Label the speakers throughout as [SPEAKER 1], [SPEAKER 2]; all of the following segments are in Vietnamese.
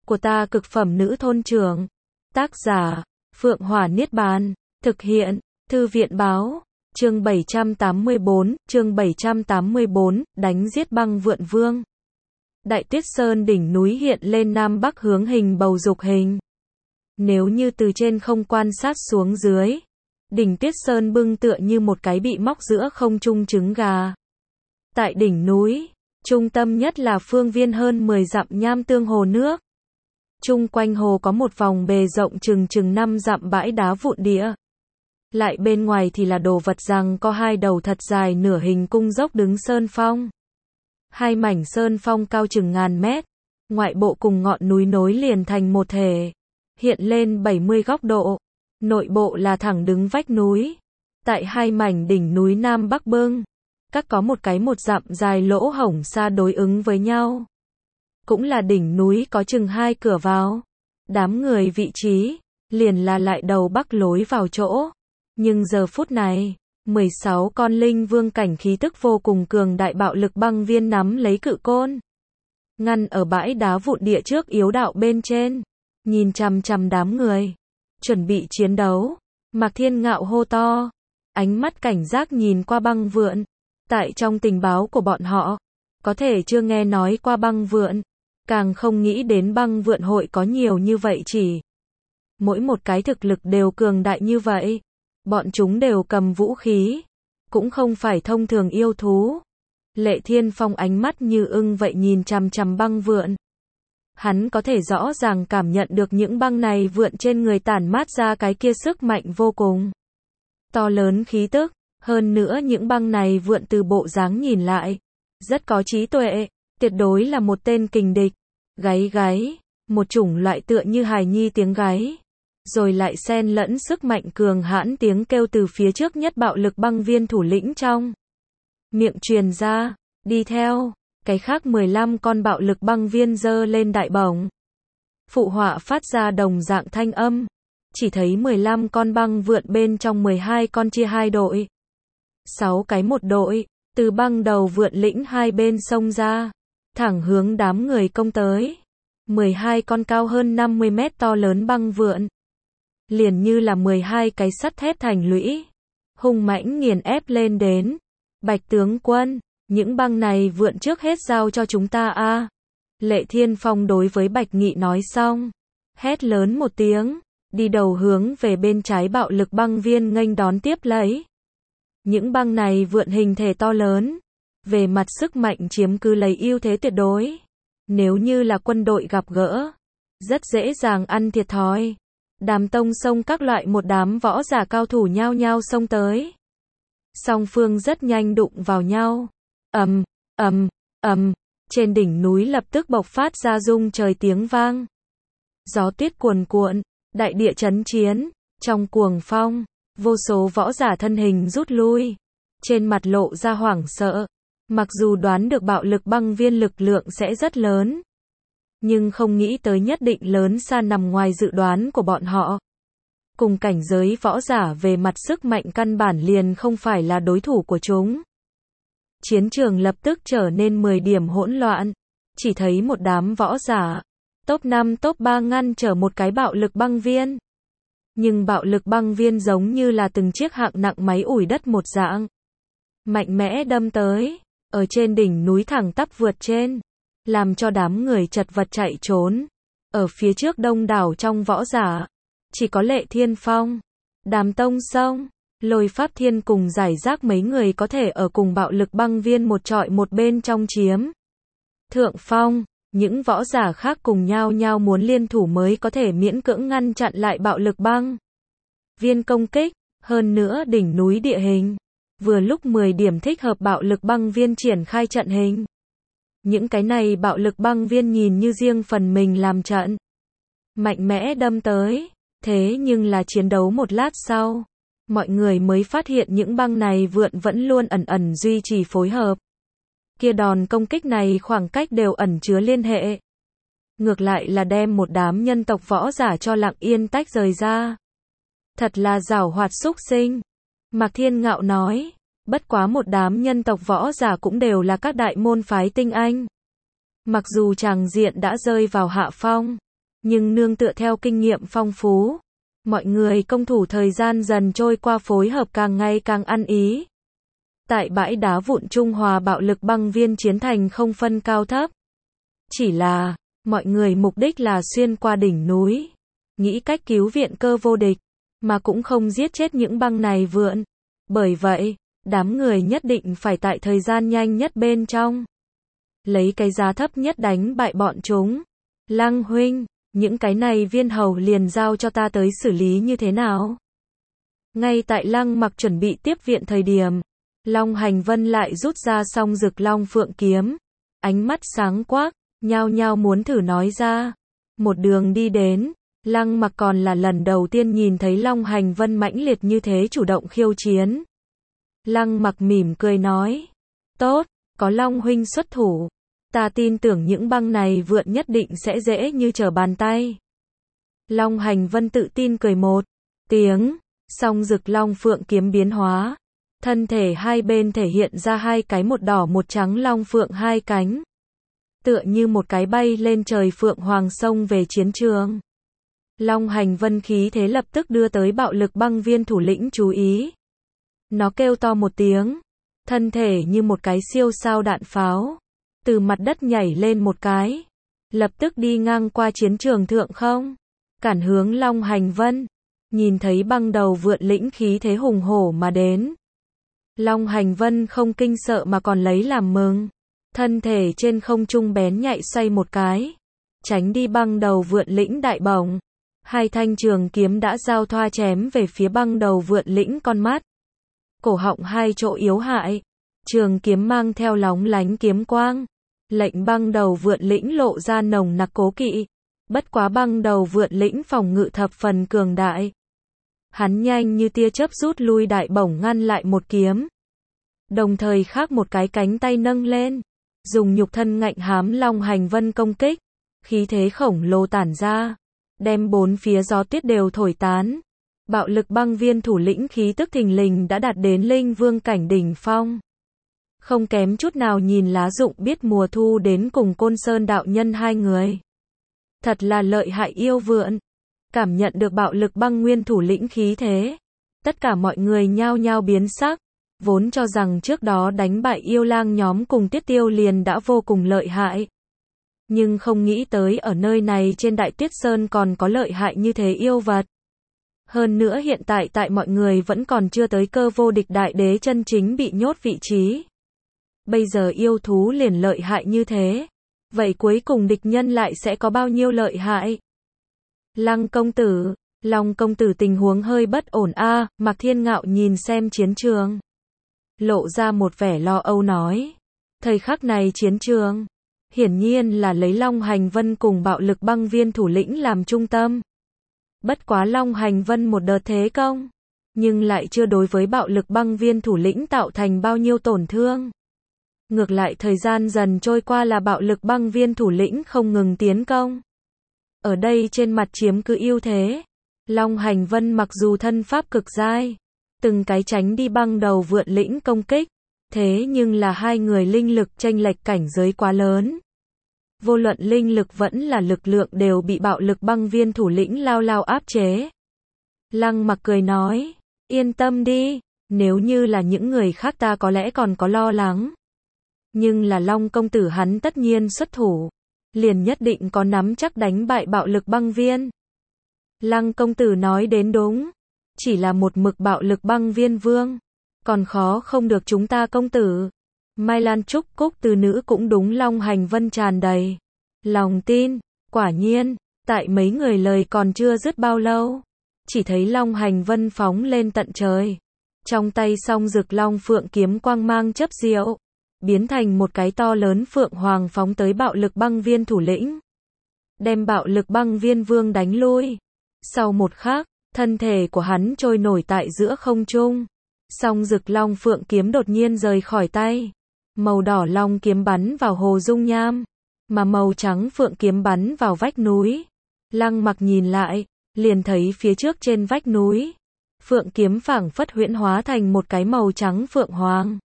[SPEAKER 1] của ta cực phẩm nữ thôn trưởng. Tác giả, Phượng Hỏa Niết Bàn. Thực hiện, Thư viện Báo. Chương 784, đánh giết băng vượn vương. Đại Tuyết Sơn đỉnh núi hiện lên nam bắc hướng hình bầu dục hình. Nếu như từ trên không quan sát xuống dưới, đỉnh Tuyết Sơn bưng tựa như một cái bị móc giữa không trung trứng gà. Tại đỉnh núi, trung tâm nhất là phương viên hơn 10 dặm nham tương hồ nước. Chung quanh hồ có một vòng bề rộng chừng 5 dặm bãi đá vụn địa. Lại bên ngoài thì là đồ vật rằng có hai đầu thật dài nửa hình cung dốc đứng sơn phong. Hai mảnh sơn phong cao chừng ngàn mét, ngoại bộ cùng ngọn núi nối liền thành một thể, hiện lên 70 góc độ. Nội bộ là thẳng đứng vách núi. Tại hai mảnh đỉnh núi Nam Bắc bưng, các có một dặm dài lỗ hổng xa đối ứng với nhau. Cũng là đỉnh núi có chừng 2 cửa vào. Đám người vị trí, liền là lại đầu bắc lối vào chỗ. Nhưng giờ phút này, 16 con linh vương cảnh khí tức vô cùng cường đại bạo lực băng viên nắm lấy cự côn. Ngăn ở bãi đá vụn địa trước yếu đạo bên trên. Nhìn chằm chằm đám người. Chuẩn bị chiến đấu. Mạc Thiên Ngạo hô to. Ánh mắt cảnh giác nhìn qua băng vượn. Tại trong tình báo của bọn họ, có thể chưa nghe nói qua băng vượn. Càng không nghĩ đến băng vượn hội có nhiều như vậy chỉ. Mỗi một cái thực lực đều cường đại như vậy. Bọn chúng đều cầm vũ khí. Cũng không phải thông thường yêu thú. Lệ Thiên Phong ánh mắt như ưng vậy nhìn chằm chằm băng vượn. Hắn có thể rõ ràng cảm nhận được những băng này vượn trên người tản mát ra cái kia sức mạnh vô cùng. To lớn khí tức. Hơn nữa những băng này vượn từ bộ dáng nhìn lại. Rất có trí tuệ. Tuyệt đối là một tên kình địch. Gáy gáy. Một chủng loại tựa như hài nhi tiếng gáy. Rồi lại xen lẫn sức mạnh cường hãn tiếng kêu từ phía trước nhất bạo lực băng viên thủ lĩnh trong miệng truyền ra. Đi theo, cái khác 15 con bạo lực băng viên giơ lên đại bổng. Phụ họa phát ra đồng dạng thanh âm. Chỉ thấy 15 con băng vượn bên trong 12 con chia 2 đội. 6 cái một đội, từ băng đầu vượn lĩnh hai bên sông ra. Thẳng hướng đám người công tới. 12 con cao hơn 50 mét to lớn băng vượn. Liền như là 12 cái sắt thép thành lũy. Hung mãnh nghiền ép lên đến. Bạch tướng quân, những băng này vượn trước hết giao cho chúng ta a. Lệ Thiên Phong đối với Bạch Nghị nói xong. Hét lớn một tiếng. Đi đầu hướng về bên trái bạo lực băng viên nghênh đón tiếp lấy. Những băng này vượn hình thể to lớn. Về mặt sức mạnh chiếm cứ lấy ưu thế tuyệt đối. Nếu như là quân đội gặp gỡ. Rất dễ dàng ăn thiệt thòi. Đám tông sông các loại một đám võ giả cao thủ nhao nhao xông tới. Song phương rất nhanh đụng vào nhau. Ầm, ầm, ầm, trên đỉnh núi lập tức bộc phát ra rung trời tiếng vang. Gió tuyết cuồn cuộn, đại địa chấn chiến, trong cuồng phong, vô số võ giả thân hình rút lui, trên mặt lộ ra hoảng sợ. Mặc dù đoán được bạo lực băng viên lực lượng sẽ rất lớn, nhưng không nghĩ tới nhất định lớn xa nằm ngoài dự đoán của bọn họ. Cùng cảnh giới võ giả về mặt sức mạnh căn bản liền không phải là đối thủ của chúng. Chiến trường lập tức trở nên 10 điểm hỗn loạn. Chỉ thấy một đám võ giả, top 5 top 3 ngăn trở một cái bạo lực băng viên. Nhưng bạo lực băng viên giống như là từng chiếc hạng nặng máy ủi đất một dạng. Mạnh mẽ đâm tới, ở trên đỉnh núi thẳng tắp vượt trên. Làm cho đám người chật vật chạy trốn. Ở phía trước đông đảo trong võ giả, chỉ có Lệ Thiên Phong, Đàm Tông Sông, Lôi Pháp Thiên cùng giải rác mấy người có thể ở cùng bạo lực băng viên một trọi một bên trong chiếm thượng phong. Những võ giả khác cùng nhau muốn liên thủ mới có thể miễn cưỡng ngăn chặn lại bạo lực băng viên công kích. Hơn nữa đỉnh núi địa hình, vừa lúc 10 điểm thích hợp bạo lực băng viên triển khai trận hình. Những cái này bạo lực băng viên nhìn như riêng phần mình làm trận. Mạnh mẽ đâm tới. Thế nhưng là chiến đấu một lát sau. Mọi người mới phát hiện những băng này vượn vẫn luôn ẩn duy trì phối hợp. Kia đòn công kích này khoảng cách đều ẩn chứa liên hệ. Ngược lại là đem một đám nhân tộc võ giả cho lặng yên tách rời ra. Thật là giảo hoạt xúc sinh. Mạc Thiên Ngạo nói. Bất quá một đám nhân tộc võ giả cũng đều là các đại môn phái tinh anh. Mặc dù tràng diện đã rơi vào hạ phong, Nhưng nương tựa theo kinh nghiệm phong phú, mọi người công thủ thời gian dần trôi qua phối hợp càng ngày càng ăn ý. Tại bãi đá vụn Trung Hòa bạo lực băng viên chiến thành không phân cao thấp. Chỉ là, mọi người mục đích là xuyên qua đỉnh núi, nghĩ cách cứu viện cơ vô địch, mà cũng không giết chết những băng này vượn. Bởi vậy, đám người nhất định phải tại thời gian nhanh nhất bên trong, lấy cái giá thấp nhất đánh bại bọn chúng. Lăng huynh, những cái này viên hầu liền giao cho ta tới xử lý như thế nào? Ngay tại Lăng Mặc chuẩn bị tiếp viện thời điểm, Long Hành Vân lại rút ra song Dực Long Phượng kiếm, ánh mắt sáng quắc, nhao nhao muốn thử nói ra. Một đường đi đến, Lăng Mặc còn là lần đầu tiên nhìn thấy Long Hành Vân mãnh liệt như thế chủ động khiêu chiến. Lăng Mặc mỉm cười nói, tốt, có Long huynh xuất thủ, ta tin tưởng những băng này vượn nhất định sẽ dễ như trở bàn tay. Long Hành Vân tự tin cười một tiếng, song Dực Long Phượng kiếm biến hóa, thân thể hai bên thể hiện ra hai cái một đỏ một trắng long phượng hai cánh, tựa như một cái bay lên trời phượng hoàng xông về chiến trường. Long Hành Vân khí thế lập tức đưa tới bạo lực băng viên thủ lĩnh chú ý. Nó kêu to một tiếng, thân thể như một cái siêu sao đạn pháo, từ mặt đất nhảy lên một cái, lập tức đi ngang qua chiến trường thượng không, cản hướng Long Hành Vân. Nhìn thấy băng đầu vượn lĩnh khí thế hùng hổ mà đến, Long Hành Vân không kinh sợ mà còn lấy làm mừng, thân thể trên không trung bén nhạy xoay một cái, tránh đi băng đầu vượn lĩnh đại bổng. Hai thanh trường kiếm đã giao thoa chém về phía băng đầu vượn lĩnh con mắt, cổ họng hai chỗ yếu hại, trường kiếm mang theo lóng lánh kiếm quang, lệnh băng đầu vượn lĩnh lộ ra nồng nặc cố kỵ. Bất quá băng đầu vượn lĩnh phòng ngự thập phần cường đại, hắn nhanh như tia chớp rút lui đại bổng ngăn lại một kiếm, đồng thời khác một cái cánh tay nâng lên, dùng nhục thân ngạnh hám Long Hành Vân công kích, khí thế khổng lồ tản ra, đem bốn phía gió tuyết đều thổi tán. Bạo lực băng viên thủ lĩnh khí tức thình lình đã đạt đến linh vương cảnh đỉnh phong, không kém chút nào nhìn lá dụng biết mùa thu đến cùng Côn Sơn đạo nhân hai người. Thật là lợi hại yêu vượn. Cảm nhận được bạo lực băng nguyên thủ lĩnh khí thế, tất cả mọi người nhao nhao biến sắc, vốn cho rằng trước đó đánh bại yêu lang nhóm cùng Tiết Tiêu liền đã vô cùng lợi hại. Nhưng không nghĩ tới ở nơi này trên Đại Tuyết Sơn còn có lợi hại như thế yêu vật. Hơn nữa hiện tại tại mọi người vẫn còn chưa tới cơ vô địch đại đế chân chính bị nhốt vị trí. Bây giờ yêu thú liền lợi hại như thế. Vậy cuối cùng địch nhân lại sẽ có bao nhiêu lợi hại? Lăng công tử, Long công tử tình huống hơi bất ổn a. Mạc Thiên Ngạo nhìn xem chiến trường, lộ ra một vẻ lo âu nói. Thời khắc này chiến trường, hiển nhiên là lấy Long Hành Vân cùng bạo lực băng viên thủ lĩnh làm trung tâm. Bất quá Long Hành Vân một đợt thế công, nhưng lại chưa đối với bạo lực băng viên thủ lĩnh tạo thành bao nhiêu tổn thương. Ngược lại thời gian dần trôi qua là bạo lực băng viên thủ lĩnh không ngừng tiến công. Ở đây trên mặt chiếm cứ ưu thế. Long Hành Vân mặc dù thân pháp cực giai, từng cái tránh đi băng đầu vượn lĩnh công kích, thế nhưng là hai người linh lực chênh lệch cảnh giới quá lớn. Vô luận linh lực vẫn là lực lượng đều bị bạo lực băng viên thủ lĩnh lao lao áp chế. Lăng Mặc cười nói, yên tâm đi, nếu như là những người khác ta có lẽ còn có lo lắng. Nhưng là Long công tử hắn tất nhiên xuất thủ, liền nhất định có nắm chắc đánh bại bạo lực băng viên. Lăng công tử nói đến đúng, chỉ là một mực bạo lực băng viên vương, còn khó không được chúng ta công tử. Mai Lan Trúc Cúc từ nữ cũng đúng Long Hành Vân tràn đầy lòng tin. Quả nhiên, tại mấy người lời còn chưa dứt bao lâu, chỉ thấy Long Hành Vân phóng lên tận trời, trong tay song Dực Long Phượng kiếm quang mang chớp diệu, biến thành một cái to lớn phượng hoàng phóng tới bạo lực băng viên thủ lĩnh, đem bạo lực băng viên vương đánh lui. Sau một khắc, thân thể của hắn trôi nổi tại giữa không trung, song Dực Long Phượng kiếm đột nhiên rời khỏi tay, màu đỏ long kiếm bắn vào hồ dung nham, mà màu trắng phượng kiếm bắn vào vách núi. Lăng Mặc nhìn lại, liền thấy phía trước trên vách núi, phượng kiếm phảng phất huyễn hóa thành một cái màu trắng phượng hoàng,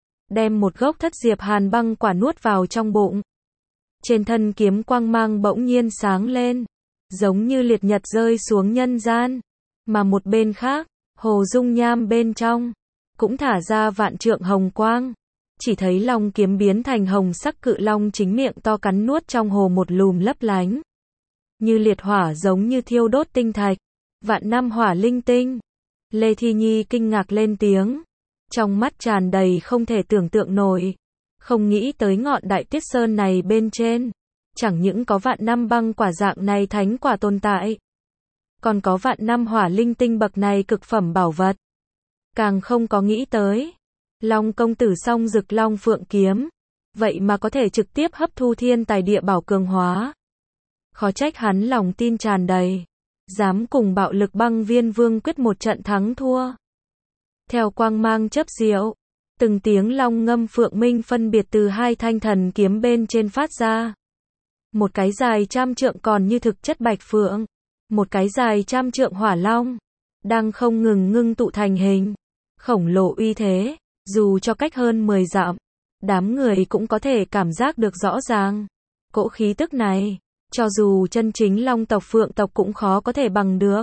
[SPEAKER 1] đem một gốc thất diệp hàn băng quả nuốt vào trong bụng. Trên thân kiếm quang mang bỗng nhiên sáng lên, giống như liệt nhật rơi xuống nhân gian. Mà một bên khác, hồ dung nham bên trong, cũng thả ra vạn trượng hồng quang. Chỉ thấy long kiếm biến thành hồng sắc cự long chính miệng to cắn nuốt trong hồ một lùm lấp lánh. Như liệt hỏa giống như thiêu đốt tinh thạch, vạn năm hỏa linh tinh. Lê Thi Nhi kinh ngạc lên tiếng, trong mắt tràn đầy không thể tưởng tượng nổi. Không nghĩ tới ngọn Đại Tuyết Sơn này bên trên, chẳng những có vạn năm băng quả dạng này thánh quả tồn tại, còn có vạn năm hỏa linh tinh bậc này cực phẩm bảo vật. Càng không có nghĩ tới, Long công tử song rực long phượng kiếm, vậy mà có thể trực tiếp hấp thu thiên tài địa bảo cường hóa. Khó trách hắn lòng tin tràn đầy, dám cùng bạo lực băng viên vương quyết một trận thắng thua. Theo quang mang chớp diệu, từng tiếng long ngâm phượng minh phân biệt từ hai thanh thần kiếm bên trên phát ra. Một cái dài 100 trượng còn như thực chất bạch phượng, một cái dài 100 trượng hỏa long, đang không ngừng ngưng tụ thành hình, khổng lồ uy thế, dù cho cách hơn 10 dặm, đám người cũng có thể cảm giác được rõ ràng. Cỗ khí tức này, cho dù chân chính long tộc phượng tộc cũng khó có thể bằng được.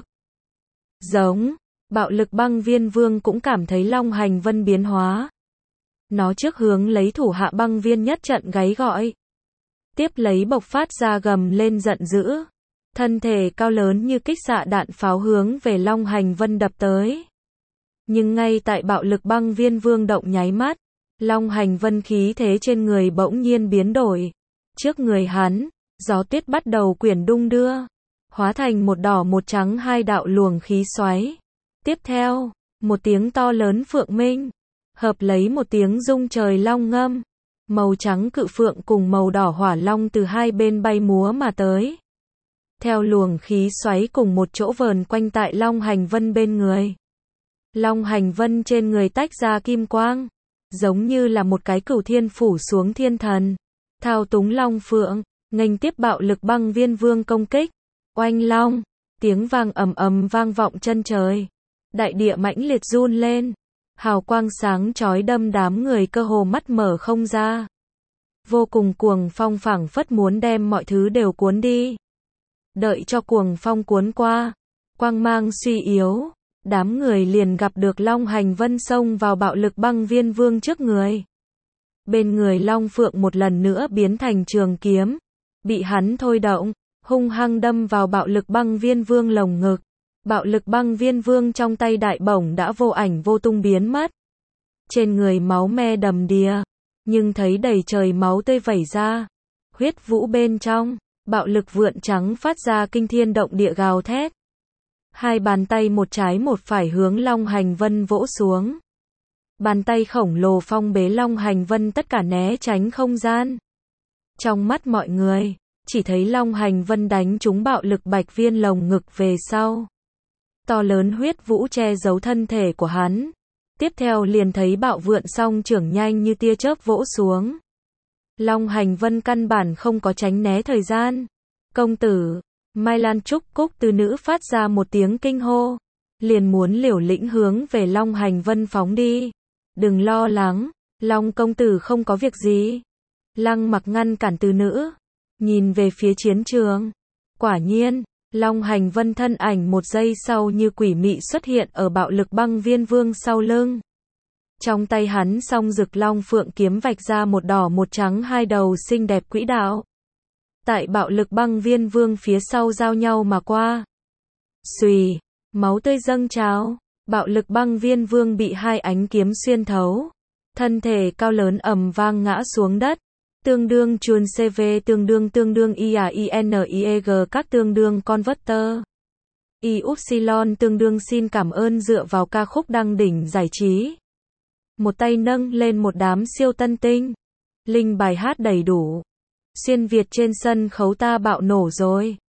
[SPEAKER 1] Giống, bạo lực băng viên vương cũng cảm thấy long hành vân biến hóa. Nó trước hướng lấy thủ hạ băng viên nhất trận gáy gọi. Tiếp lấy bộc phát ra gầm lên giận dữ. Thân thể cao lớn như kích xạ đạn pháo hướng về long hành vân đập tới. Nhưng ngay tại bạo lực băng viên vương động nháy mắt, long hành vân khí thế trên người bỗng nhiên biến đổi. Trước người hắn, gió tuyết bắt đầu quyển đung đưa, hóa thành một đỏ một trắng hai đạo luồng khí xoáy. Tiếp theo, một tiếng to lớn phượng minh, hợp lấy một tiếng rung trời long ngâm. Màu trắng cự phượng cùng màu đỏ hỏa long từ hai bên bay múa mà tới. Theo luồng khí xoáy cùng một chỗ vờn quanh tại long hành vân bên người. Long hành vân trên người tách ra kim quang, giống như là một cái cửu thiên phủ xuống thiên thần. Thao túng long phượng, nghênh tiếp bạo lực băng viên vương công kích. Oanh long, tiếng vang ầm ầm vang vọng chân trời. Đại địa mãnh liệt run lên. Hào quang sáng chói đâm đám người cơ hồ mắt mở không ra. Vô cùng cuồng phong phảng phất muốn đem mọi thứ đều cuốn đi. Đợi cho cuồng phong cuốn qua, quang mang suy yếu, đám người liền gặp được long hành vân xông vào bạo lực băng viên vương trước người. Bên người long phượng một lần nữa biến thành trường kiếm, bị hắn thôi động, hung hăng đâm vào bạo lực băng viên vương lồng ngực. Bạo lực băng viên vương trong tay đại bổng đã vô ảnh vô tung biến mất. Trên người máu me đầm đìa, nhưng thấy đầy trời máu tươi vẩy ra. Huyết vũ bên trong, bạo lực vượn trắng phát ra kinh thiên động địa gào thét. Hai bàn tay một trái một phải hướng long hành vân vỗ xuống. Bàn tay khổng lồ phong bế long hành vân tất cả né tránh không gian. Trong mắt mọi người, chỉ thấy long hành vân đánh trúng bạo lực bạch viên lồng ngực về sau. To lớn huyết vũ che giấu thân thể của hắn. Tiếp theo liền thấy bạo vượn song trưởng nhanh như tia chớp vỗ xuống. Long hành vân căn bản không có tránh né thời gian. Công tử, Mai Lan Trúc Cúc từ nữ phát ra một tiếng kinh hô. Liền muốn liều lĩnh hướng về long hành vân phóng đi. Đừng lo lắng, long công tử không có việc gì. Lăng Mặc ngăn cản từ nữ. Nhìn về phía chiến trường. Quả nhiên. Long hành vân thân ảnh một giây sau như quỷ mị xuất hiện ở bạo lực băng viên vương sau lưng. Trong tay hắn song rực long phượng kiếm vạch ra một đỏ một trắng hai đầu xinh đẹp quỹ đạo. Tại bạo lực băng viên vương phía sau giao nhau mà qua. Xùy, máu tươi dâng trào, bạo lực băng viên vương bị hai ánh kiếm xuyên thấu. Thân thể cao lớn ầm vang ngã xuống đất. Tương đương chuồn CV tương đương IAINIEG các tương đương converter. Y-upsilon tương đương xin cảm ơn dựa vào ca khúc đăng đỉnh giải trí. Một tay nâng lên một đám siêu tân tinh. Linh bài hát đầy đủ. Xuyên Việt trên sân khấu ta bạo nổ rồi.